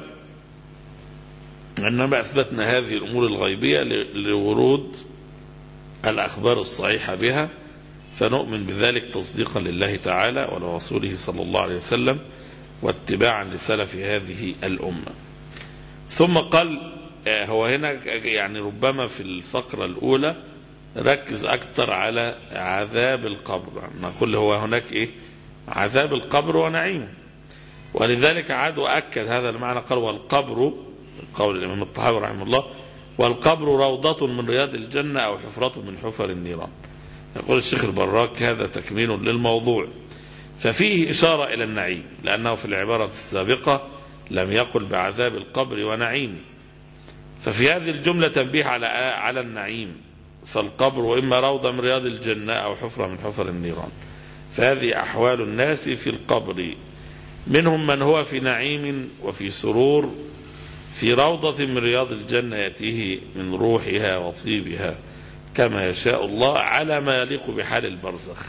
إنما أثبتنا هذه الأمور الغيبية لورود الأخبار الصحيحة بها، فنؤمن بذلك تصديقا لله تعالى ولرسوله صلى الله عليه وسلم واتباعا لسلف هذه الأمة. ثم قال هو هنا يعني ربما في الفقرة الأولى ركز أكثر على عذاب القبر، نقول هو هناك إيه؟ عذاب القبر ونعيمه، ولذلك عاد وأكد هذا المعنى. قال: والقبر، قول الإمام الطحاوي رحمه الله: والقبر روضة من رياض الجنة أو حفرة من حفر النيران. يقول الشيخ البراك: هذا تكميل للموضوع، ففيه إشارة إلى النعيم، لأنه في العبارة السابقة لم يقل بعذاب القبر ونعيم، ففي هذه الجملة تنبيه على على النعيم، فالقبر وإما روضة من رياض الجنة أو حفرة من حفر النيران. فهذه أحوال الناس في القبر، منهم من هو في نعيم وفي سرور في روضة من رياض الجنة يأتيه من روحها وطيبها كما يشاء الله على ما يليق بحال البرزخ،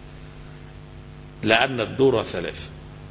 لأن الدور ثلاث: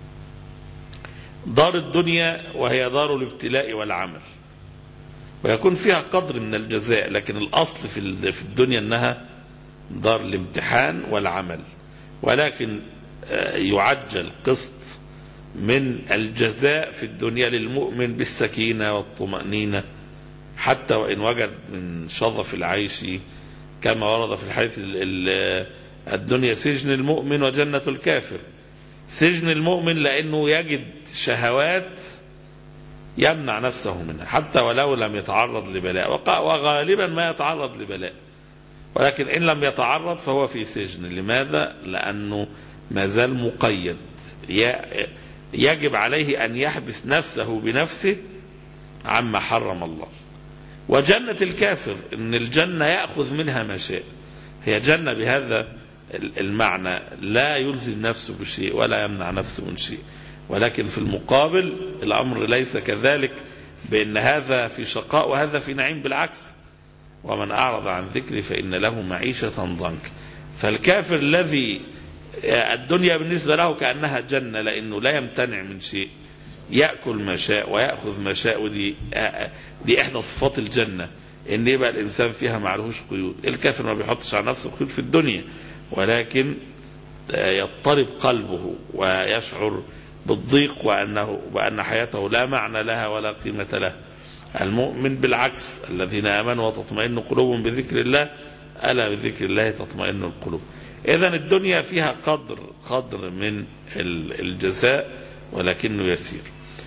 دار الدنيا وهي دار الابتلاء والعمل، ويكون فيها قدر من الجزاء، لكن الأصل في الدنيا أنها دار الامتحان والعمل، ولكن يعجل قسط من الجزاء في الدنيا للمؤمن بالسكينة والطمأنينة حتى وإن وجد من شظف العيش كما ورد في الحديث الدنيا سجن المؤمن وجنة الكافر. سجن المؤمن لأنه يجد شهوات يمنع نفسه منها حتى ولو لم يتعرض لبلاء، وغالبا ما يتعرض لبلاء، ولكن إن لم يتعرض فهو في سجن. لماذا؟ لأنه ما زال مقيد، يجب عليه أن يحبس نفسه بنفسه عما حرم الله. وجنة الكافر إن الجنة يأخذ منها ما شاء، هي جنة بهذا المعنى لا يلزم نفسه بشيء ولا يمنع نفسه من شيء، ولكن في المقابل الأمر ليس كذلك، بأن هذا في شقاء وهذا في نعيم، بالعكس. ومن أعرض عن ذكري فإن له معيشة ضنكا. فالكافر الذي الدنيا بالنسبة له كأنها جنة لأنه لا يمتنع من شيء، يأكل ما شاء ويأخذ ما شاء، ودي دي إحدى صفات الجنة، إن يبقى الإنسان فيها معلهوش قيود. الكافر ما بيحطش على نفسه قيود في الدنيا، ولكن يضطرب قلبه ويشعر بالضيق وأنه وأن حياته لا معنى لها ولا قيمة لها. المؤمن بالعكس، الذين آمنوا وتطمئن قلوبهم بذكر الله ألا بذكر الله تطمئن القلوب. إذن الدنيا فيها قدر قدر من الجزاء ولكنه يسير.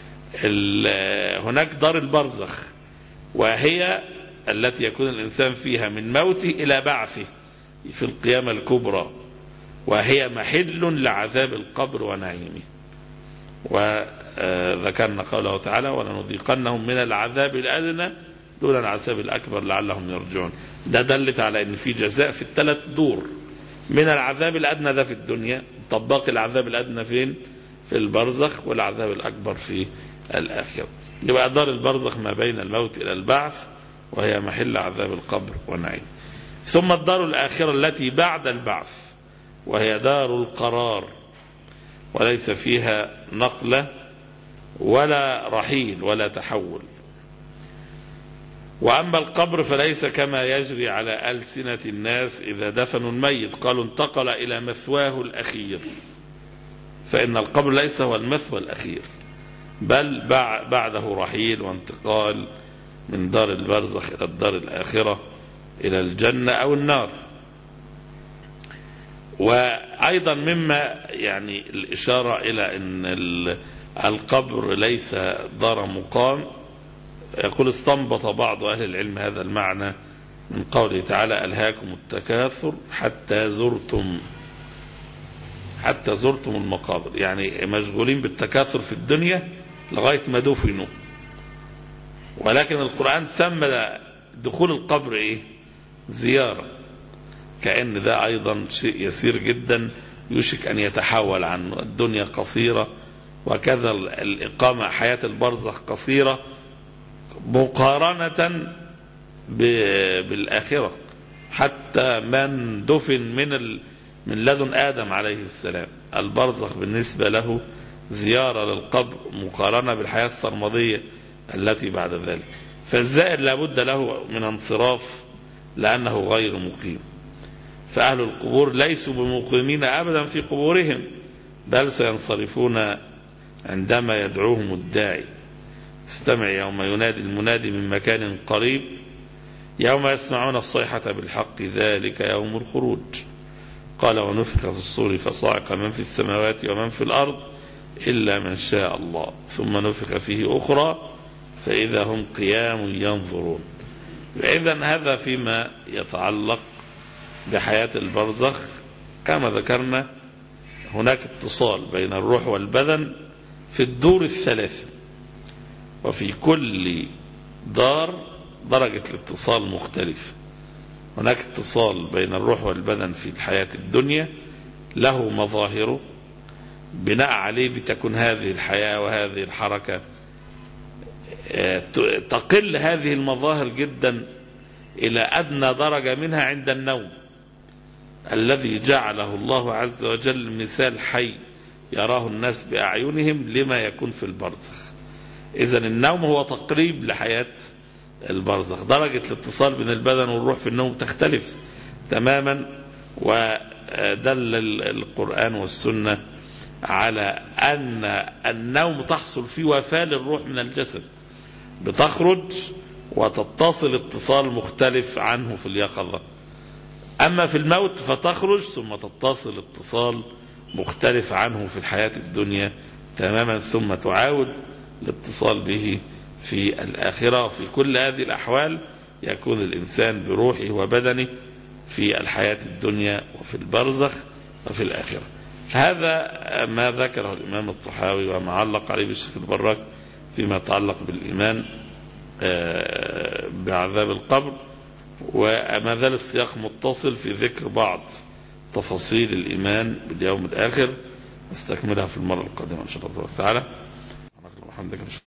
هناك دار البرزخ، وهي التي يكون الإنسان فيها من موته إلى بعثه في القيامة الكبرى، وهي محل لعذاب القبر ونعيمه. وذكرنا قوله تعالى ولنذيقنهم من العذاب الأدنى دون العذاب الأكبر لعلهم يرجعون. ده دلت على أن في جزاء في الثلاث دور. من العذاب الأدنى ده في الدنيا، طباق العذاب الأدنى فين؟ في البرزخ، والعذاب الأكبر في الآخرة. يبقى دار البرزخ ما بين الموت إلى البعث، وهي محل عذاب القبر والنعيم. ثم الدار الآخرة التي بعد البعث، وهي دار القرار، وليس فيها نقلة ولا رحيل ولا تحول. وأما القبر فليس كما يجري على ألسنة الناس إذا دفنوا الميت قالوا انتقل إلى مثواه الأخير، فإن القبر ليس هو المثوى الأخير، بل بعده رحيل وانتقال من دار البرزخ إلى الدار الآخرة، إلى الجنة أو النار. وأيضا مما يعني الإشارة إلى أن القبر ليس دار مقام، يقول استنبط بعض أهل العلم هذا المعنى من قوله تعالى ألهاكم التكاثر حتى زرتم حتى زرتم المقابر، يعني مشغولين بالتكاثر في الدنيا لغاية ما دفنوا. ولكن القرآن سمى دخول القبر إيه؟ زيارة، كأن ده أيضا شيء يسير جدا يوشك أن يتحول عنه. الدنيا قصيرة، وكذا الإقامة حياة البرزخ قصيرة مقارنة بالآخرة. حتى من دفن من ال... من لدن آدم عليه السلام، البرزخ بالنسبة له زيارة للقبر مقارنة بالحياة السرمدية التي بعد ذلك. فالزائر لابد له من انصراف لأنه غير مقيم. فأهل القبور ليسوا بمقيمين أبدا في قبورهم، بل سينصرفون عندما يدعوهم الداعي. استمع يوم ينادي المنادي من مكان قريب يوم يسمعون الصيحة بالحق ذلك يوم الخروج. قال ونفخ في الصور فصعق من في السماوات ومن في الأرض إلا من شاء الله ثم نفخ فيه أخرى فإذا هم قيام ينظرون. إذن هذا فيما يتعلق بحياة البرزخ. كما ذكرنا هناك اتصال بين الروح والبدن في الدور الثلاثة، وفي كل دار درجة الاتصال مختلف. هناك اتصال بين الروح والبدن في الحياة الدنيا له مظاهره، بناء عليه بتكون هذه الحياة وهذه الحركة. تقل هذه المظاهر جدا إلى أدنى درجة منها عند النوم الذي جعله الله عز وجل مثال حي يراه الناس بأعينهم لما يكون في البرزخ. إذن النوم هو تقريب لحياة البرزخ. درجة الاتصال بين البدن والروح في النوم تختلف تماما. ودل القرآن والسنة على أن النوم تحصل فيه وفاة للروح من الجسد، بتخرج وتتصل اتصال مختلف عنه في اليقظة. أما في الموت فتخرج ثم تتصل اتصال مختلف عنه في الحياة الدنيا تماما، ثم تعاود الاتصال به في الآخرة. في كل هذه الأحوال يكون الإنسان بروحه وبدنه في الحياة الدنيا وفي البرزخ وفي الآخرة. هذا ما ذكره الإمام الطحاوي وما علق عليه الشيخ البراك فيما يتعلق بالإيمان بعذاب القبر. وما زال السياق متصل في ذكر بعض تفاصيل الإيمان باليوم الآخر، نستكملها في المرة القادمة إن شاء الله تعالى.